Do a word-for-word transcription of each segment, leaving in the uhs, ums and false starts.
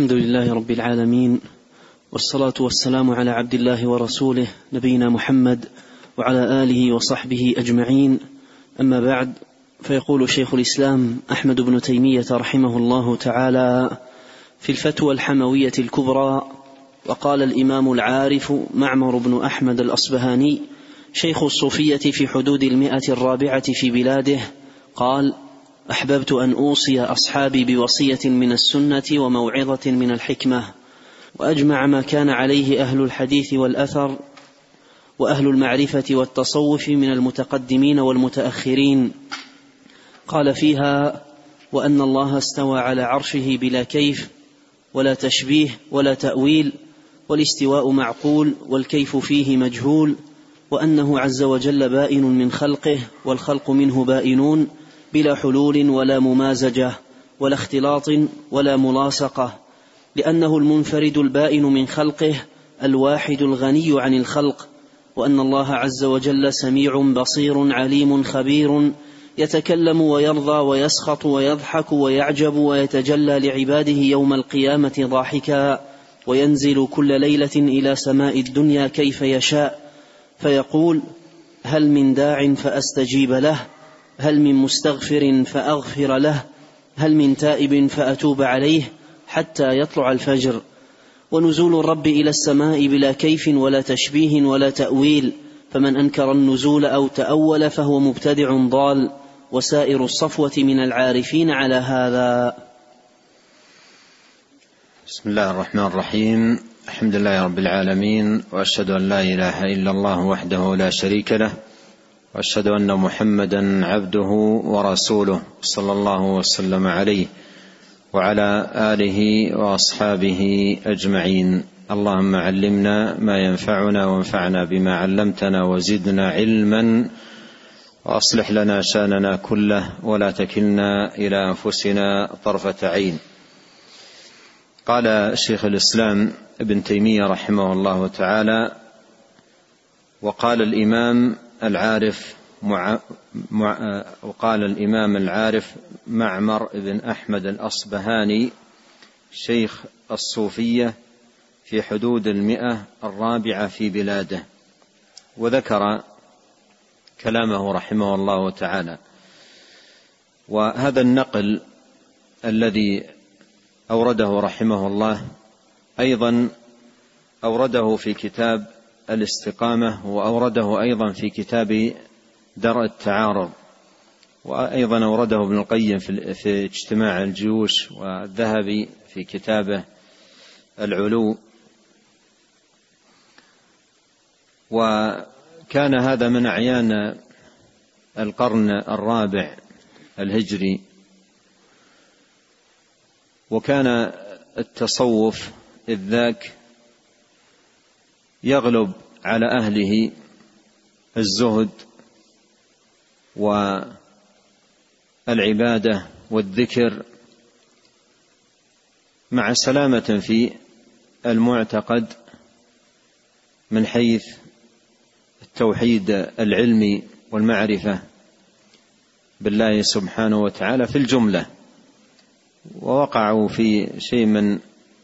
الحمد لله رب العالمين، والصلاة والسلام على عبد الله ورسوله نبينا محمد وعلى آله وصحبه أجمعين. أما بعد، فيقول شيخ الإسلام أحمد بن تيمية رحمه الله تعالى في الفتوى الحموية الكبرى: وقال الإمام العارف معمر بن أحمد الأصبهاني شيخ الصوفية في حدود المئة الرابعة في بلاده، قال: أحببت أن أوصي أصحابي بوصية من السنة وموعظة من الحكمة، وأجمع ما كان عليه أهل الحديث والأثر وأهل المعرفة والتصوف من المتقدمين والمتأخرين. قال فيها: وأن الله استوى على عرشه بلا كيف ولا تشبيه ولا تأويل، والاستواء معقول والكيف فيه مجهول، وأنه عز وجل بائن من خلقه والخلق منه بائنون، بلا حلول ولا ممازجة ولا اختلاط ولا ملاصقة، لأنه المنفرد البائن من خلقه الواحد الغني عن الخلق، وأن الله عز وجل سميع بصير عليم خبير، يتكلم ويرضى ويسخط ويضحك ويعجب ويتجلى لعباده يوم القيامة ضاحكا، وينزل كل ليلة إلى سماء الدنيا كيف يشاء، فيقول: هل من داع فأستجيب له؟ هل من مستغفر فأغفر له؟ هل من تائب فأتوب عليه؟ حتى يطلع الفجر. ونزول الرب إلى السماء بلا كيف ولا تشبيه ولا تأويل، فمن أنكر النزول أو تأول فهو مبتدع ضال، وسائر الصفوة من العارفين على هذا. بسم الله الرحمن الرحيم. الحمد لله رب العالمين، وأشهد أن لا إله إلا الله وحده لا شريك له، وأشهد أن محمدا عبده ورسوله، صلى الله وسلم عليه وعلى آله وأصحابه أجمعين. اللهم علمنا ما ينفعنا وانفعنا بما علمتنا وزدنا علما، وأصلح لنا شأننا كله ولا تكلنا إلى أنفسنا طرفة عين. قال شيخ الإسلام ابن تيمية رحمه الله تعالى: وقال الإمام العارف مع... مع... وقال الإمام العارف معمر بن أحمد الأصبهاني شيخ الصوفية في حدود المئة الرابعة في بلاده، وذكر كلامه رحمه الله تعالى. وهذا النقل الذي أورده رحمه الله أيضا أورده في كتاب الاستقامة، وأورده أيضا في كتاب درء التعارض، وأيضا أورده ابن القيم في اجتماع الجيوش، والذهبي في كتابه العلو. وكان هذا من أعيان القرن الرابع الهجري، وكان التصوف إذ ذاك يغلب على أهله الزهد والعبادة والذكر، مع سلامة في المعتقد من حيث التوحيد العلمي والمعرفة بالله سبحانه وتعالى في الجملة، ووقعوا في شيء من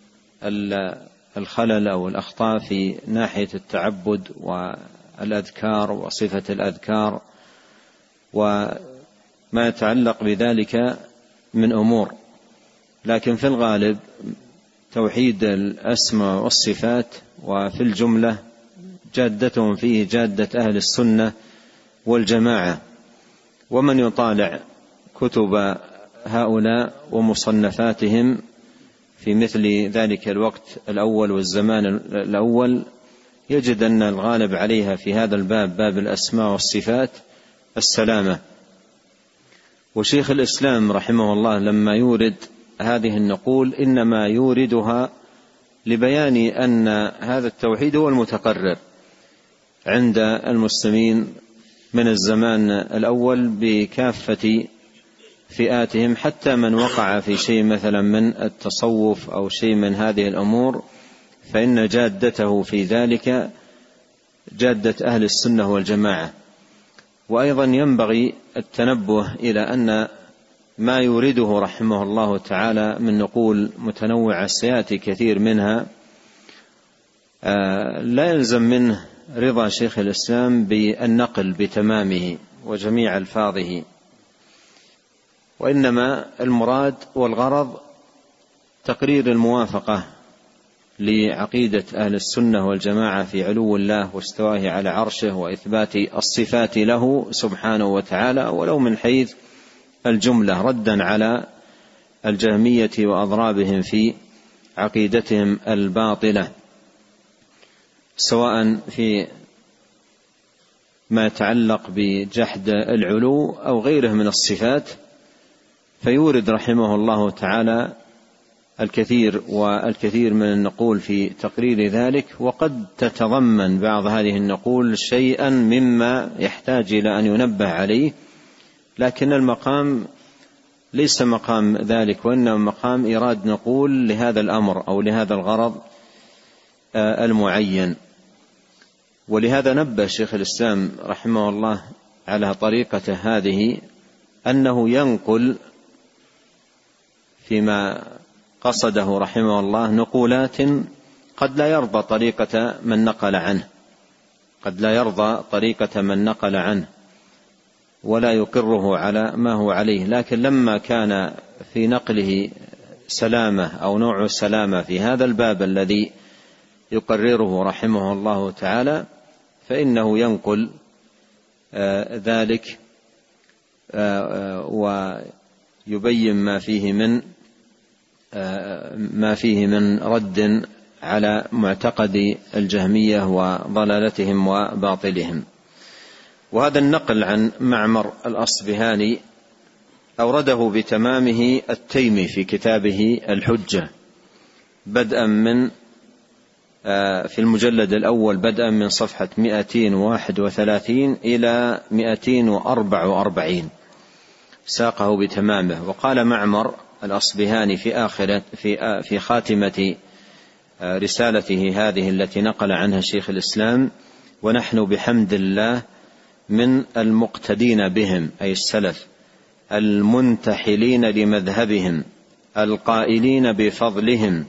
الخلل أو الأخطاء في ناحية التعبد والأذكار وصفة الأذكار وما يتعلق بذلك من أمور، لكن في الغالب توحيد الأسماء والصفات، وفي الجملة جادتهم فيه جادة أهل السنة والجماعة. ومن يطالع كتب هؤلاء ومصنفاتهم في مثل ذلك الوقت الأول والزمان الأول يجد أن الغالب عليها في هذا الباب، باب الأسماء والصفات، السلامة. وشيخ الإسلام رحمه الله لما يورد هذه النقول إنما يوردها لبيان أن هذا التوحيد هو المتقرر عند المسلمين من الزمان الأول بكافة فئاتهم، حتى من وقع في شيء مثلا من التصوف أو شيء من هذه الأمور، فإن جادته في ذلك جادة أهل السنة والجماعة. وأيضا ينبغي التنبه إلى أن ما يورده رحمه الله تعالى من نقول متنوعة سيأتي كثير منها لا يلزم منه رضا شيخ الإسلام بالنقل بتمامه وجميع ألفاظه، وإنما المراد والغرض تقرير الموافقة لعقيدة أهل السنة والجماعة في علو الله واستوائه على عرشه وإثبات الصفات له سبحانه وتعالى، ولو من حيث الجملة، ردا على الجهمية وأضرابهم في عقيدتهم الباطلة، سواء في ما يتعلق بجحد العلو أو غيره من الصفات. فيورد رحمه الله تعالى الكثير والكثير من النقول في تقرير ذلك، وقد تتضمن بعض هذه النقول شيئا مما يحتاج إلى أن ينبه عليه، لكن المقام ليس مقام ذلك، وإنما مقام إيراد نقول لهذا الأمر أو لهذا الغرض المعين. ولهذا نبه شيخ الإسلام رحمه الله على طريقة هذه، أنه ينقل فيما قصده رحمه الله نقولات قد لا يرضى طريقة من نقل عنه قد لا يرضى طريقة من نقل عنه ولا يقره على ما هو عليه، لكن لما كان في نقله سلامة أو نوع سلامة في هذا الباب الذي يقرره رحمه الله تعالى، فإنه ينقل آه ذلك آه ويبين ما فيه من آه ما فيه من رد على معتقد الجهمية وضلالتهم وباطلهم. وهذا النقل عن معمر الأصبهاني أورده بتمامه التيمي في كتابه الحجة، بدءا من في المجلد الأول بدءا من صفحة مئتين وواحد وثلاثين إلى مئتين وأربع وأربعين، ساقه بتمامه. وقال معمر الأصبهاني في آخرة في في خاتمة رسالته هذه التي نقل عنها شيخ الإسلام: ونحن بحمد الله من المقتدين بهم، أي السلف، المنتحلين لمذهبهم، القائلين بفضلهم،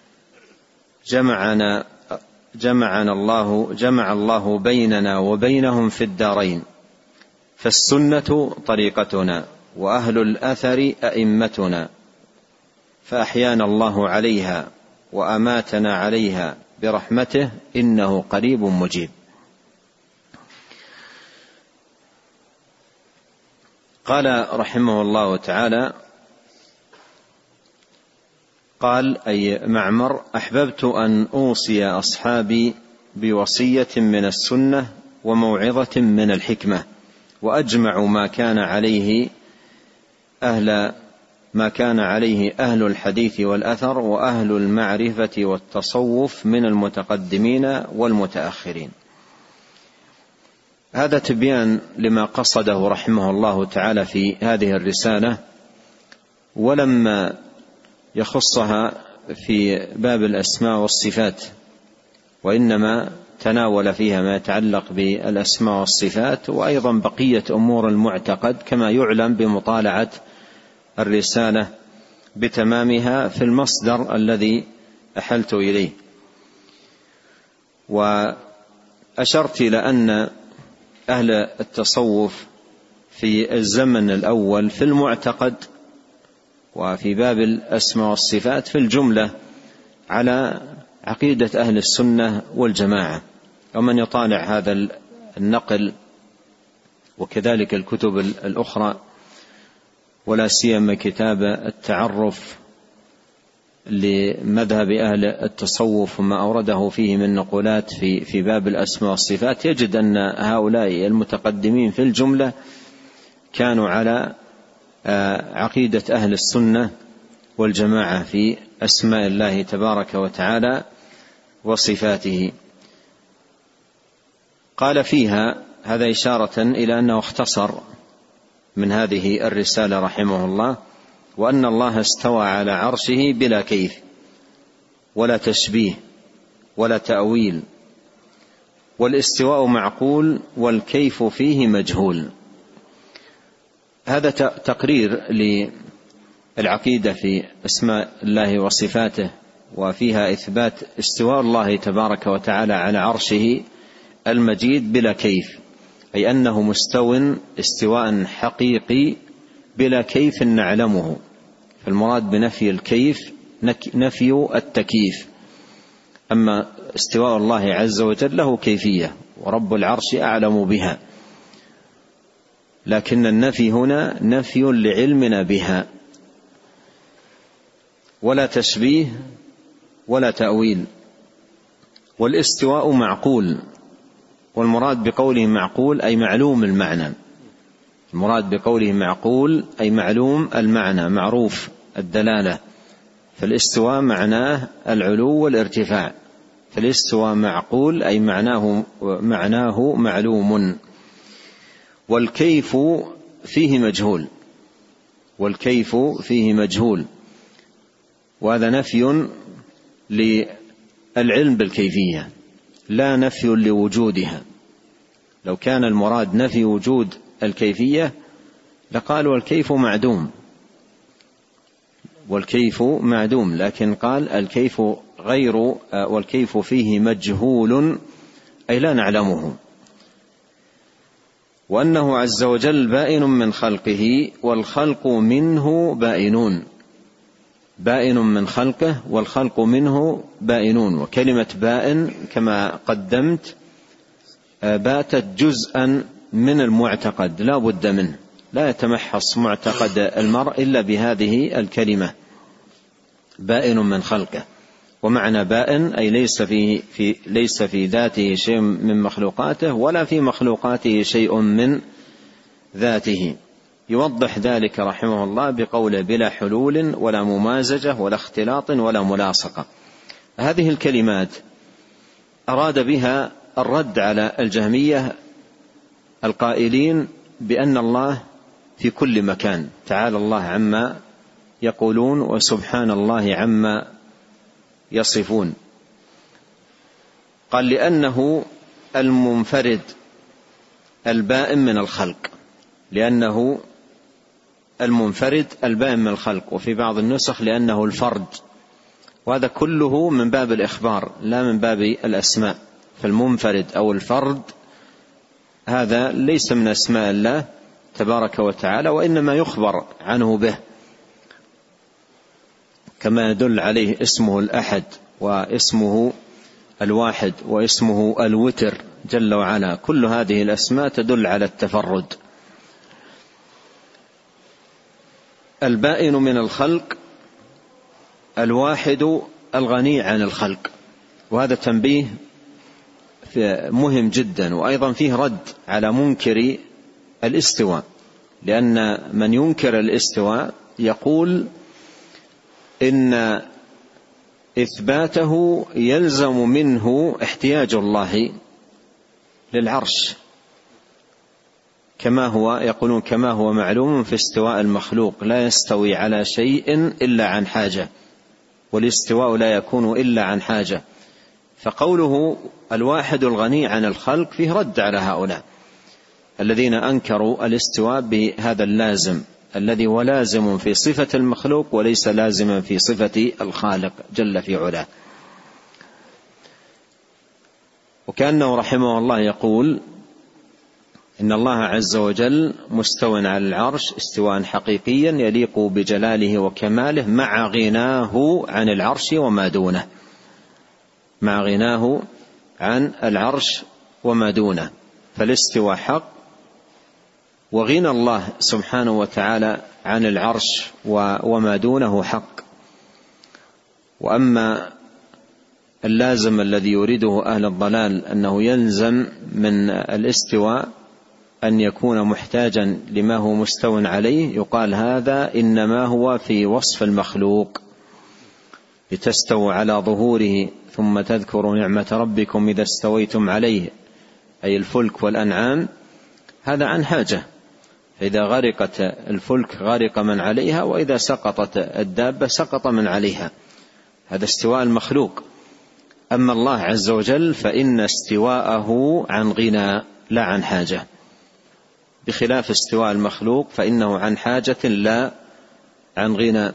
جمعنا جمعنا الله جمع الله بيننا وبينهم في الدارين، فالسنة طريقتنا وأهل الأثر أئمتنا، فأحيانا الله عليها وأماتنا عليها برحمته، إنه قريب مجيب. قال رحمه الله تعالى، قال أي معمر: أحببت أن أوصي أصحابي بوصية من السنة وموعظة من الحكمة، وأجمع ما كان عليه أهل ما كان عليه أهل الحديث والأثر وأهل المعرفة والتصوف من المتقدمين والمتأخرين. هذا تبيان لما قصده رحمه الله تعالى في هذه الرسالة، ولما يخصها في باب الأسماء والصفات، وإنما تناول فيها ما يتعلق بالأسماء والصفات، وأيضا بقية أمور المعتقد كما يعلم بمطالعة الرسالة بتمامها في المصدر الذي أحلت إليه. وأشرت إلى أن أهل التصوف في الزمن الأول في المعتقد وفي باب الأسماء والصفات في الجملة على عقيدة أهل السنة والجماعة. ومن يطالع هذا النقل وكذلك الكتب الأخرى، ولا سيما كتاب التعرف لمذهب أهل التصوف وما أورده فيه من نقولات في في باب الأسماء والصفات، يجد أن هؤلاء المتقدمين في الجملة كانوا على عقيدة أهل السنة والجماعة في أسماء الله تبارك وتعالى وصفاته. قال فيها، هذا إشارة إلى أنه اختصر من هذه الرسالة رحمه الله: وأن الله استوى على عرشه بلا كيف ولا تشبيه ولا تأويل، والاستواء معقول والكيف فيه مجهول. هذا تقرير العقيدة في أسماء الله وصفاته، وفيها إثبات استواء الله تبارك وتعالى على عرشه المجيد بلا كيف، أي أنه مستو استواء حقيقي بلا كيف نعلمه. فالمراد بنفي الكيف نفي التكييف. أما استواء الله عز وجل له كيفية، ورب العرش أعلم بها، لكن النفي هنا نفي لعلمنا بها، ولا تشبيه ولا تأويل. والاستواء معقول، والمراد بقوله معقول أي معلوم المعنى. المراد بقوله معقول أي معلوم المعنى، معروف الدلالة. فالاستواء معناه العلو والارتفاع، فالاستواء معقول أي معناه معناه معلوم. والكيف فيه مجهول، والكيف فيه مجهول، وهذا نفي للعلم بالكيفية لا نفي لوجودها. لو كان المراد نفي وجود الكيفية لقال والكيف معدوم، والكيف معدوم، لكن قال الكيف غير والكيف فيه مجهول أي لا نعلمه. وأنه عز وجل بائن من خلقه والخلق منه بائنون، بائن من خلقه والخلق منه بائنون. وكلمة بائن كما قدمت باتت جزءا من المعتقد لا بد منه، لا يتمحص معتقد المرء إلا بهذه الكلمة بائن من خلقه. ومعنى بائن أي ليس في, في ليس في ذاته شيء من مخلوقاته ولا في مخلوقاته شيء من ذاته. يوضح ذلك رحمه الله بقوله بلا حلول ولا ممازجة ولا اختلاط ولا ملاصقة. هذه الكلمات أراد بها الرد على الجهمية القائلين بأن الله في كل مكان، تعالى الله عما يقولون وسبحان الله عما يصفون. قال لأنه المنفرد البائن من الخلق، لأنه المنفرد البائن من الخلق، وفي بعض النسخ لأنه الفرد، وهذا كله من باب الإخبار لا من باب الأسماء. فالمنفرد أو الفرد هذا ليس من أسماء الله تبارك وتعالى، وإنما يخبر عنه به، كما يدل عليه اسمه الأحد واسمه الواحد واسمه الوتر جل وعلا. كل هذه الأسماء تدل على التفرد. البائن من الخلق الواحد الغني عن الخلق. وهذا تنبيه مهم جدا، وأيضا فيه رد على منكر الاستواء، لأن من ينكر الاستواء يقول إن إثباته يلزم منه احتياج الله للعرش، كما هو يقولون كما هو معلوم في استواء المخلوق لا يستوي على شيء إلا عن حاجة، والاستواء لا يكون إلا عن حاجة. فقوله الواحد الغني عن الخلق فيه رد على هؤلاء الذين أنكروا الاستواء بهذا اللازم الذي هو لازم في صفة المخلوق وليس لازما في صفة الخالق جل في علاه. وكأنه رحمه الله يقول إن الله عز وجل مستو على العرش استواء حقيقيا يليق بجلاله وكماله مع غناه عن العرش وما دونه، مع غناه عن العرش وما دونه. فالاستواء حق، وغنى الله سبحانه وتعالى عن العرش وما دونه حق. وأما اللازم الذي يريده أهل الضلال أنه يلزم من الاستواء أن يكون محتاجا لما هو مستو عليه، يقال هذا إنما هو في وصف المخلوق، لتستووا على ظهوره ثم تذكروا نعمة ربكم إذا استويتم عليه، أي الفلك والأنعام، هذا عن حاجة. فإذا غرقت الفلك غرق من عليها، وإذا سقطت الدابة سقط من عليها، هذا استواء المخلوق. أما الله عز وجل فإن استواءه عن غنى لا عن حاجة، بخلاف استواء المخلوق فإنه عن حاجة لا عن غنى.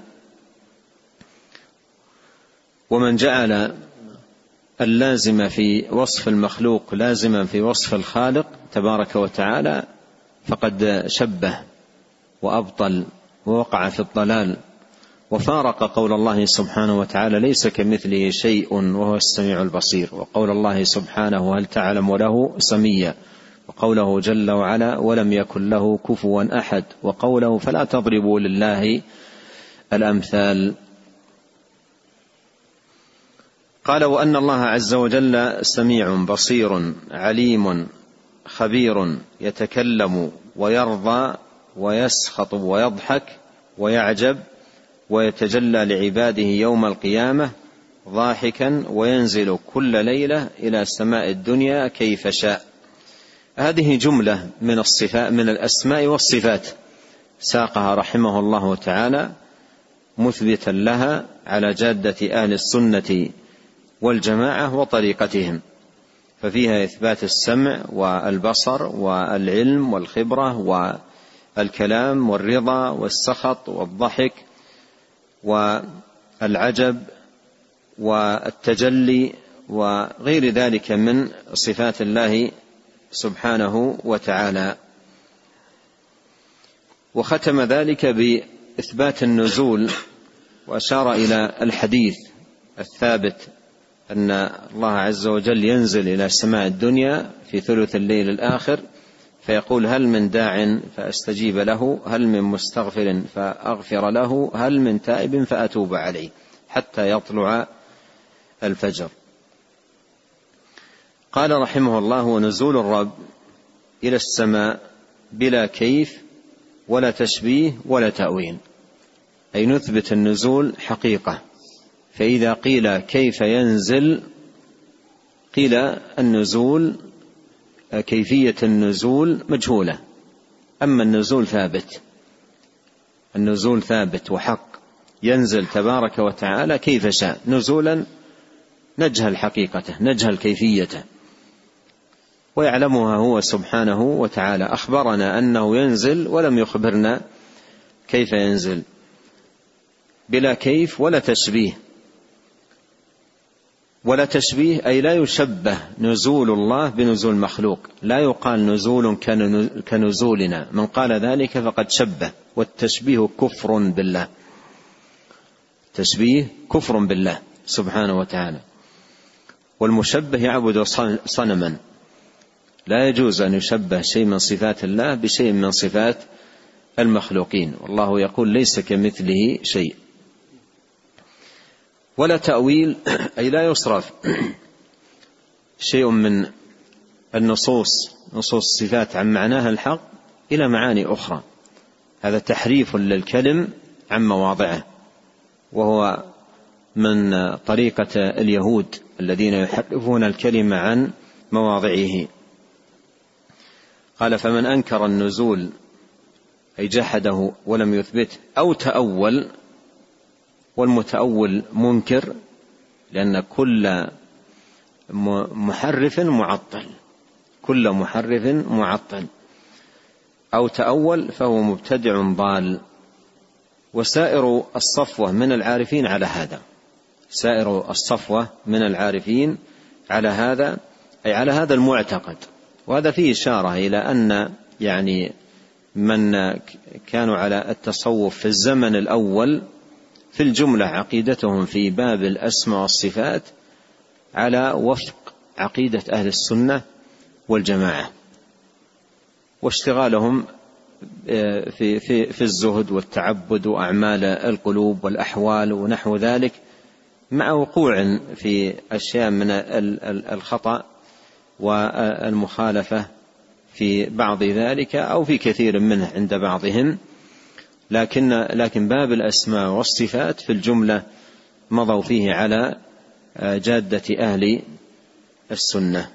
ومن جعل اللازم في وصف المخلوق لازما في وصف الخالق تبارك وتعالى فقد شبه وأبطل ووقع في الضلال، وفارق قول الله سبحانه وتعالى ليس كمثله شيء وهو السميع البصير، وقول الله سبحانه هل تعلم له سميا، وقوله جل وعلا ولم يكن له كفوا أحد، وقوله فلا تضربوا لله الأمثال. قال وأن الله عز وجل سميع بصير عليم خبير يتكلم ويرضى ويسخط ويضحك ويعجب ويتجلى لعباده يوم القيامة ضاحكا وينزل كل ليلة إلى سماء الدنيا كيف شاء. هذه جملة من الصفات من الأسماء والصفات ساقها رحمه الله تعالى مثبتا لها على جادة أهل السنة والجماعة وطريقتهم، ففيها إثبات السمع والبصر والعلم والخبرة والكلام والرضا والسخط والضحك والعجب والتجلي وغير ذلك من صفات الله سبحانه وتعالى. وختم ذلك بإثبات النزول، وأشار إلى الحديث الثابت أن الله عز وجل ينزل إلى سماء الدنيا في ثلث الليل الآخر فيقول هل من داع فأستجيب له، هل من مستغفر فأغفر له، هل من تائب فأتوب عليه، حتى يطلع الفجر. قال رحمه الله ونزول الرب إلى السماء بلا كيف ولا تشبيه ولا تأويل، أي نثبت النزول حقيقة. فإذا قيل كيف ينزل قيل النزول كيفية النزول مجهولة، أما النزول ثابت، النزول ثابت وحق، ينزل تبارك وتعالى كيف شاء نزولا نجهل حقيقته نجهل كيفيته، ويعلمها هو سبحانه وتعالى. أخبرنا أنه ينزل ولم يخبرنا كيف ينزل، بلا كيف ولا تشبيه. ولا تشبيه أي لا يشبه نزول الله بنزول مخلوق، لا يقال نزول كنزولنا، من قال ذلك فقد شبه، والتشبيه كفر بالله، تشبيه كفر بالله سبحانه وتعالى. والمشبه يعبد صنما، لا يجوز أن يشبه شيء من صفات الله بشيء من صفات المخلوقين، والله يقول ليس كمثله شيء. ولا تأويل أي لا يصرف شيء من النصوص نصوص الصفات عن معناها الحق إلى معاني أخرى، هذا تحريف للكلم عن مواضعه، وهو من طريقة اليهود الذين يحرفون الكلمة عن مواضعه. قال فمن أنكر النزول أي جحده ولم يثبته أو تأول، والمتأول منكر لأن كل محرف معطل، كل محرف معطل، أو تأول فهو مبتدع ضال. وسائر الصفوة من العارفين على هذا، سائر الصفوة من العارفين على هذا أي على هذا المعتقد. وهذا فيه إشارة إلى أن يعني من كانوا على التصوف في الزمن الأول في الجملة عقيدتهم في باب الأسماء والصفات على وفق عقيدة أهل السنة والجماعة، واشتغالهم في, في, في الزهد والتعبد وأعمال القلوب والأحوال ونحو ذلك، مع وقوع في أشياء من الخطأ والمخالفة في بعض ذلك أو في كثير منه عند بعضهم، لكن لكن باب الأسماء والصفات في الجملة مضوا فيه على جادة أهل السنة.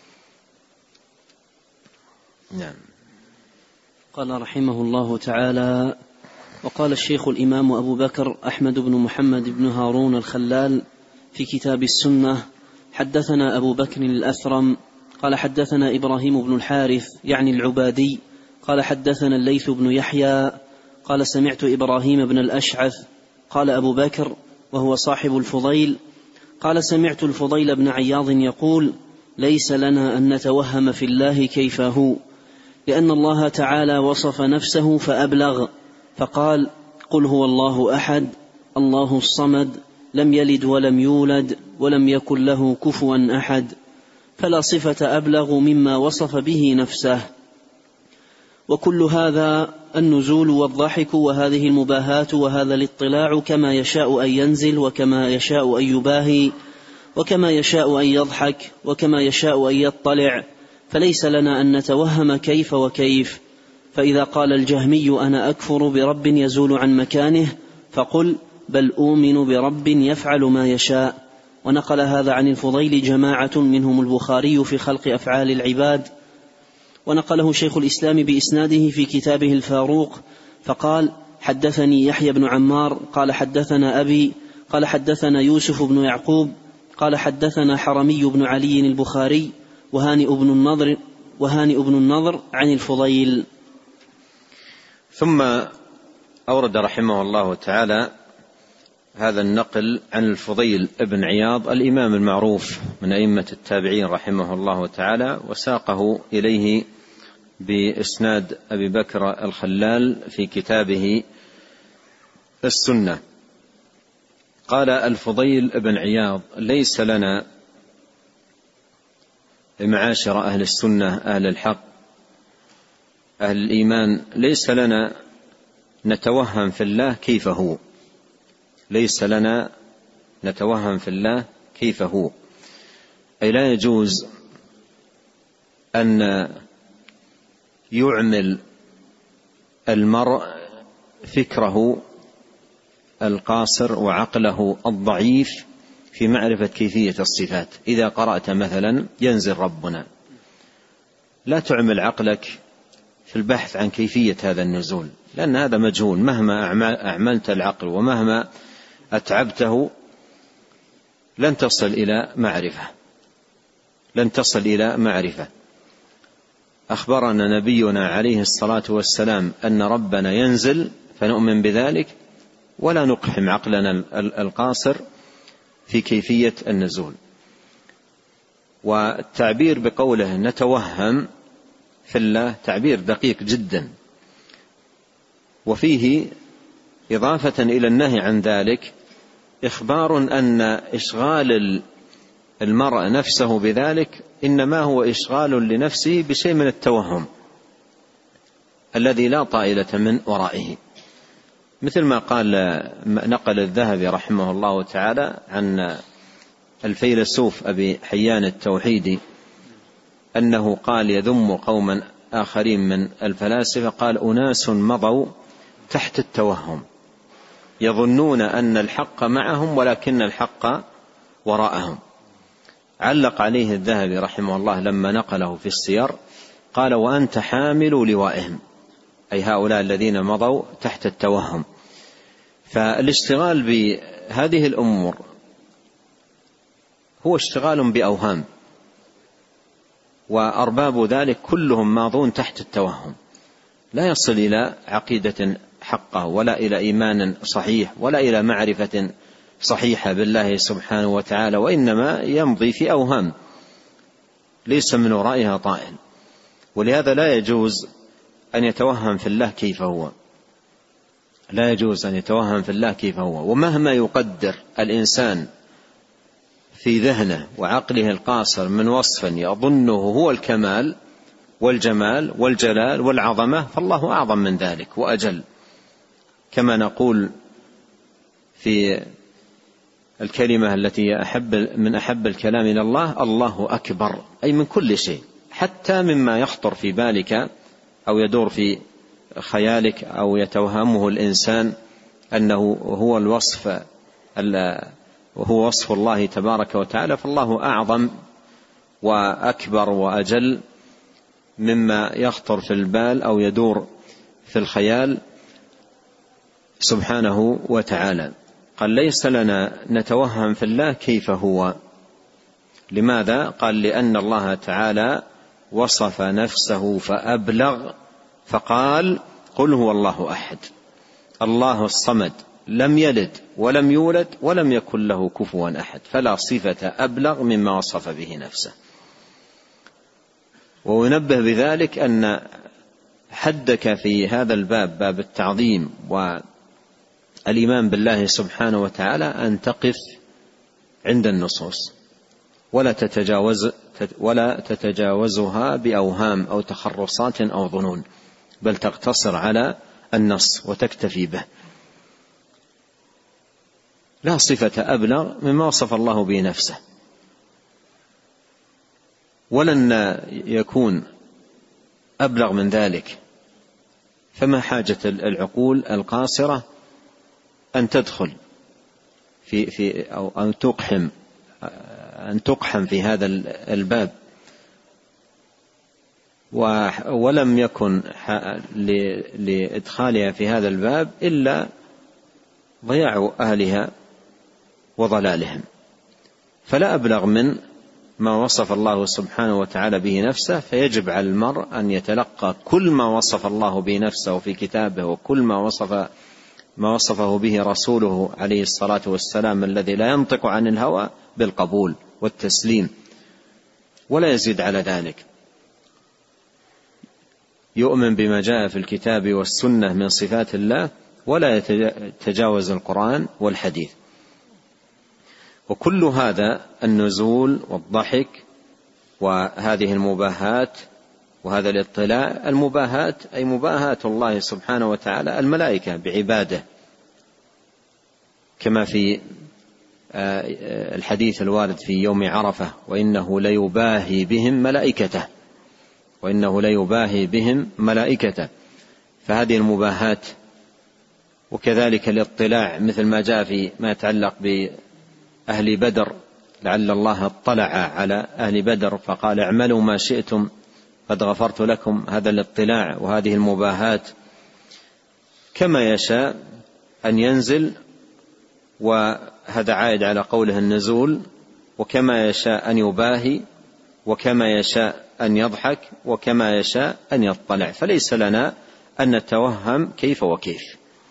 نعم. قال رحمه الله تعالى: وقال الشيخ الإمام أبو بكر أحمد بن محمد بن هارون الخلال في كتاب السنة: حدثنا أبو بكر الأثرم قال حدثنا إبراهيم بن الحارث يعني العبادي قال حدثنا الليث بن يحيى قال سمعت إبراهيم بن الأشعث قال أبو بكر وهو صاحب الفضيل قال سمعت الفضيل بن عياض يقول ليس لنا أن نتوهم في الله كيف هو، لأن الله تعالى وصف نفسه فأبلغ فقال قل هو الله أحد الله الصمد لم يلد ولم يولد ولم يكن له كفوا أحد، فلا صفة أبلغ مما وصف به نفسه. وكل هذا النزول والضحك وهذه المباهات وهذا الاطلاع كما يشاء أن ينزل وكما يشاء أن يباهي وكما يشاء أن يضحك وكما يشاء أن يطلع، فليس لنا أن نتوهم كيف وكيف. فإذا قال الجهمي أنا أكفر برب يزول عن مكانه فقل بل أؤمن برب يفعل ما يشاء. ونقل هذا عن الفضيل جماعة منهم البخاري في خلق أفعال العباد، ونقله شيخ الإسلام بإسناده في كتابه الفاروق فقال حدثني يحيى بن عمار قال حدثنا أبي قال حدثنا يوسف بن يعقوب قال حدثنا حرمي بن علي البخاري وهانئ بن النضر وهانئ بن النضر عن الفضيل. ثم أورد رحمه الله تعالى هذا النقل عن الفضيل ابن عياض الإمام المعروف من أئمة التابعين رحمه الله تعالى، وساقه إليه بإسناد أبي بكر الخلال في كتابه السنة. قال الفضيل ابن عياض ليس لنا معاشر أهل السنة أهل الحق أهل الإيمان ليس لنا نتوهم في الله كيف هو، ليس لنا نتوهم في الله كيف هو، أي لا يجوز أن يعمل المرء فكره القاصر وعقله الضعيف في معرفة كيفية الصفات. إذا قرأت مثلا ينزل ربنا، لا تعمل عقلك في البحث عن كيفية هذا النزول، لأن هذا مجهول، مهما أعملت العقل ومهما أتعبته لن تصل إلى معرفة لن تصل إلى معرفة. أخبرنا نبينا عليه الصلاة والسلام أن ربنا ينزل فنؤمن بذلك ولا نقحم عقلنا القاصر في كيفية النزول. والتعبير بقوله نتوهم في الله تعبير دقيق جدا، وفيه إضافة إلى النهي عن ذلك إخبار أن إشغال المرء نفسه بذلك إنما هو إشغال لنفسه بشيء من التوهم الذي لا طائلة من ورائه، مثل ما قال نقل الذهبي رحمه الله تعالى عن الفيلسوف أبي حيان التوحيدي أنه قال يذم قوما آخرين من الفلاسفة، قال أناس مضوا تحت التوهم يظنون أن الحق معهم ولكن الحق وراءهم. علق عليه الذهبي رحمه الله لما نقله في السير قال وأنت حامل لوائهم، أي هؤلاء الذين مضوا تحت التوهم. فالاشتغال بهذه الأمور هو اشتغال بأوهام، وأرباب ذلك كلهم ماضون تحت التوهم، لا يصل إلى عقيدة حقه ولا إلى إيمان صحيح ولا إلى معرفة صحيحة بالله سبحانه وتعالى، وإنما يمضي في أوهام ليس من ورائها طائل. ولهذا لا يجوز أن يتوهم في الله كيف هو، لا يجوز أن يتوهم في الله كيف هو. ومهما يقدر الإنسان في ذهنه وعقله القاصر من وصف يظنه هو الكمال والجمال والجلال والعظمة، فالله أعظم من ذلك وأجل، كما نقول في الكلمة التي أحب من أحب الكلام إلى الله الله أكبر، أي من كل شيء، حتى مما يخطر في بالك أو يدور في خيالك أو يتوهمه الإنسان أنه هو الوصف وهو وصف الله تبارك وتعالى، فالله أعظم وأكبر وأجل مما يخطر في البال أو يدور في الخيال سبحانه وتعالى. قال ليس لنا نتوهم في الله كيف هو. لماذا؟ قال لأن الله تعالى وصف نفسه فأبلغ فقال قل هو الله أحد. الله الصمد لم يلد ولم يولد ولم يكن له كفوا أحد، فلا صفة أبلغ مما وصف به نفسه. وينبه بذلك أن حدك في هذا الباب، باب التعظيم والإيمان بالله سبحانه وتعالى، أن تقف عند النصوص ولا تتجاوز ولا تتجاوزها بأوهام أو تخرصات أو ظنون، بل تقتصر على النص وتكتفي به. لا صفة أبلغ مما وصف الله به نفسه، ولن يكون أبلغ من ذلك، فما حاجة العقول القاصرة أن تدخل في في أو أن تقحم أن تقحم في هذا الباب. ولم يكن لإدخالها في هذا الباب إلا ضياع أهلها وضلالهم. فلا أبلغ من ما وصف الله سبحانه وتعالى به نفسه، فيجب على المرء أن يتلقى كل ما وصف الله به نفسه في كتابه، وكل ما وصف ما وصفه به رسوله عليه الصلاة والسلام الذي لا ينطق عن الهوى بالقبول والتسليم، ولا يزيد على ذلك. يؤمن بما جاء في الكتاب والسنة من صفات الله، ولا يتجاوز القرآن والحديث. وكل هذا النزول والضحك وهذه المباهات وهذا الاطلاع، المباهات أي مباهاة الله سبحانه وتعالى الملائكة بعباده، كما في الحديث الوارد في يوم عرفة: وإنه ليباهي بهم ملائكته وإنه ليباهي بهم ملائكته. فهذه المباهات، وكذلك الاطلاع مثل ما جاء في ما يتعلق بأهل بدر: لعل الله اطلع على أهل بدر فقال اعملوا ما شئتم قد غفرت لكم. هذا الاطلاع وهذه المباهات، كما يشاء أن ينزل، وهذا عائد على قوله النزول، وكما يشاء أن يباهي، وكما يشاء أن يضحك، وكما يشاء أن يطلع. فليس لنا أن نتوهم كيف وكيف.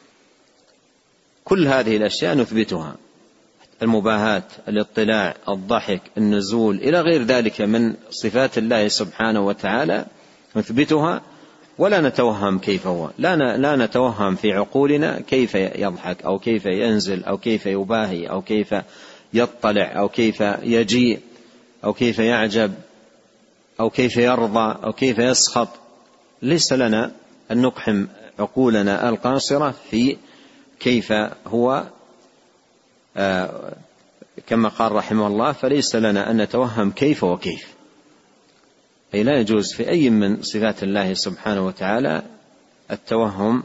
كل هذه الأشياء نثبتها: المباهات، الاطلاع، الضحك، النزول، إلى غير ذلك من صفات الله سبحانه وتعالى نثبتها، ولا نتوهم كيف هو. لا نتوهم في عقولنا كيف يضحك أو كيف ينزل أو كيف يباهي أو كيف يطلع أو كيف يجيء أو كيف يعجب أو كيف يرضى أو كيف يسخط. ليس لنا أن نقحم عقولنا القاصرة في كيف هو، آه كما قال رحمه الله: فليس لنا أن نتوهم كيف وكيف. أي لا يجوز في أي من صفات الله سبحانه وتعالى التوهم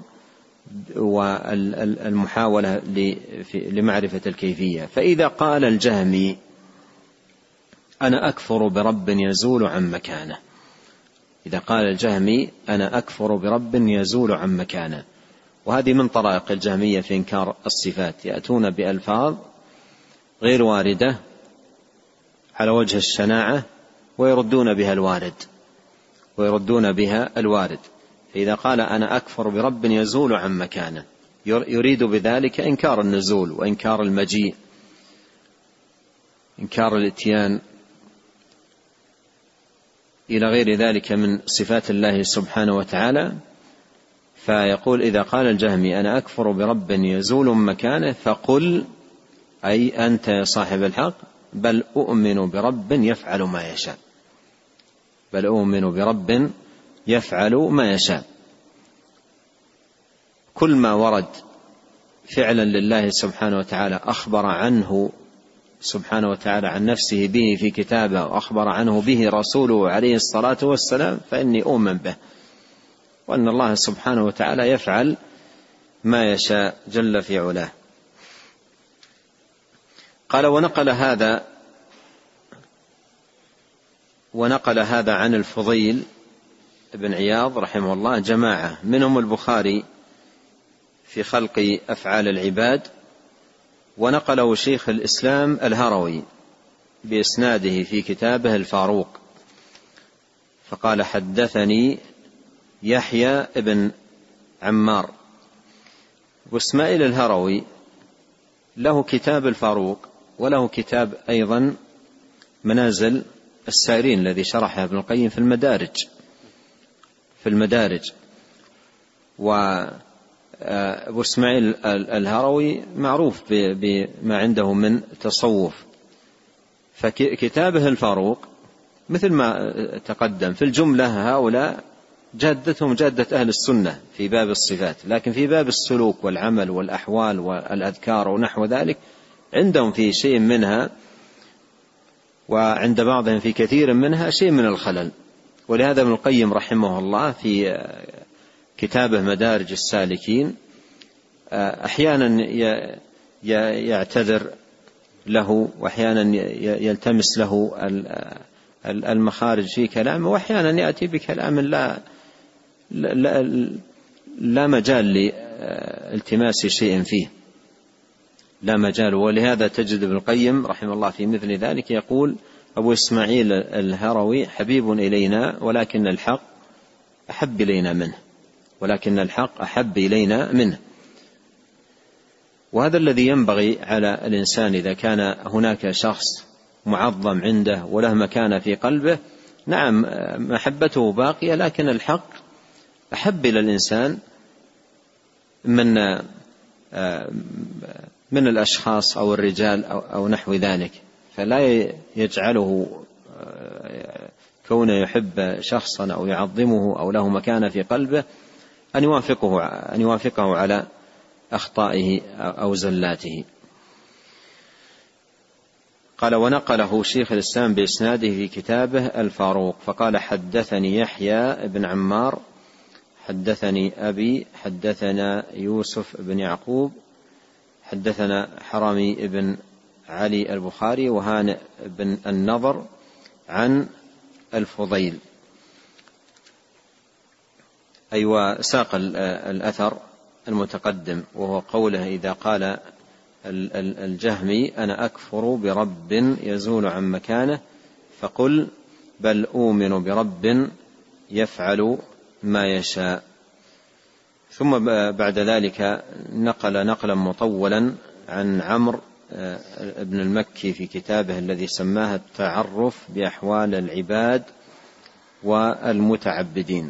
والمحاولة لمعرفة الكيفية. فإذا قال الجهمي: أنا أكفر برب يزول عن مكانه، إذا قال الجهمي: أنا أكفر برب يزول عن مكانه، وهذه من طرائق الجهمية في إنكار الصفات، يأتون بألفاظ غير واردة على وجه الشناعة ويردون بها الوارد ويردون بها الوارد. فإذا قال أنا أكفر برب يزول عن مكانه، يريد بذلك إنكار النزول وإنكار المجيء، إنكار الإتيان، إلى غير ذلك من صفات الله سبحانه وتعالى. فيقول: إذا قال الجهمي أنا أكفر برب يزول مكانه، فقل، أي أنت يا صاحب الحق، بل أؤمن برب يفعل ما يشاء، بل أؤمن برب يفعل ما يشاء. كل ما ورد فعلا لله سبحانه وتعالى أخبر عنه سبحانه وتعالى عن نفسه به في كتابه، وأخبر عنه به رسوله عليه الصلاة والسلام، فإني أؤمن به، وأن الله سبحانه وتعالى يفعل ما يشاء جل في علاه. قال: ونقل هذا ونقل هذا عن الفضيل بن عياض رحمه الله جماعة، منهم البخاري في خلق أفعال العباد، ونقله شيخ الإسلام الهروي بإسناده في كتابه الفاروق، فقال: حدثني يحيى بن عمار وإسماعيل الهروي له كتاب الفاروق، وله كتاب أيضا منازل السائرين الذي شرحه ابن القيم في المدارج في المدارج وأبو إسماعيل الهروي معروف بما عنده من تصوف، فكتابه الفاروق مثل ما تقدم في الجملة هؤلاء جادتهم جادة أهل السنة في باب الصفات، لكن في باب السلوك والعمل والأحوال والأذكار ونحو ذلك عندهم في شيء منها، وعند بعضهم في كثير منها شيء من الخلل. ولهذا ابن القيم رحمه الله في كتابه مدارج السالكين أحيانا يعتذر له، وأحيانا يلتمس له المخارج في كلامه، وأحيانا يأتي بكلام لا لا, لا مجال لالتماس شيء فيه، لا مجال. ولهذا تجد ابن القيم رحمه الله في مثل ذلك يقول: أبو إسماعيل الهروي حبيب إلينا ولكن الحق أحب إلينا منه ولكن الحق أحب إلينا منه. وهذا الذي ينبغي على الإنسان إذا كان هناك شخص معظم عنده وله مكانة في قلبه، نعم محبته باقية، لكن الحق أحب إلى الإنسان من من الأشخاص أو الرجال أو نحو ذلك، فلا يجعله كونه يحب شخصا أو يعظمه أو له مكانة في قلبه أن يوافقه أن يوافقه على أخطائه أو زلاته. قال: ونقله شيخ الإسلام بإسناده في كتابه الفاروق، فقال: حدثني يحيى بن عمار حدثني أبي حدثنا يوسف بن يعقوب حدثنا حرامي بن علي البخاري وهانئ بن النضر عن الفضيل. أيوة، ساق الأثر المتقدم، وهو قوله إذا قال الجهمي: أنا أكفر برب يزول عن مكانه، فقل بل أؤمن برب يفعل ما يشاء. ثم بعد ذلك نقل نقلا مطولا عن عمرو ابن المكي في كتابه الذي سماه التعرف بأحوال العباد والمتعبدين،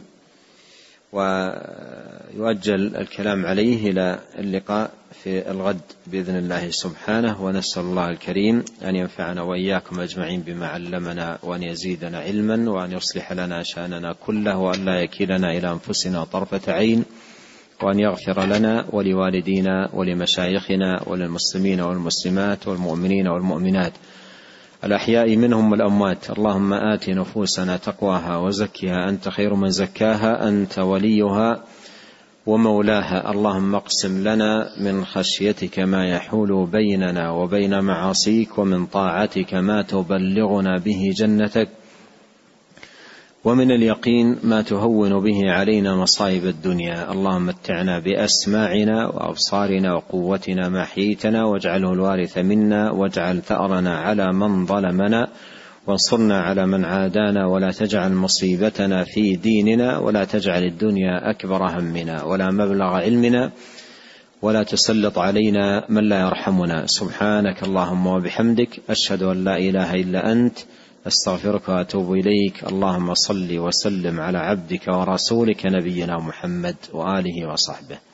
ويؤجل الكلام عليه إلى اللقاء في الغد بإذن الله سبحانه. ونسأل الله الكريم أن ينفعنا وإياكم أجمعين بما علمنا، وأن يزيدنا علما، وأن يصلح لنا شأننا كله، وأن لا يكلنا إلى أنفسنا طرفة عين، وأن يغفر لنا ولوالدينا ولمشايخنا وللمسلمين والمسلمات والمؤمنين والمؤمنات الأحياء منهم والأموات. اللهم آت نفوسنا تقواها وزكها أنت خير من زكاها، أنت وليها ومولاها. اللهم اقسم لنا من خشيتك ما يحول بيننا وبين معاصيك، ومن طاعتك ما تبلغنا به جنتك، ومن اليقين ما تهون به علينا مصائب الدنيا. اللهم متعنا بأسماعنا وأبصارنا وقوتنا ما حييتنا، واجعله الوارث منا، واجعل ثأرنا على من ظلمنا، وانصرنا على من عادانا، ولا تجعل مصيبتنا في ديننا، ولا تجعل الدنيا أكبر همنا ولا مبلغ علمنا، ولا تسلط علينا من لا يرحمنا. سبحانك اللهم وبحمدك، أشهد أن لا إله إلا أنت، أستغفرك وأتوب إليك. اللهم صل وسلم على عبدك ورسولك نبينا محمد وآله وصحبه.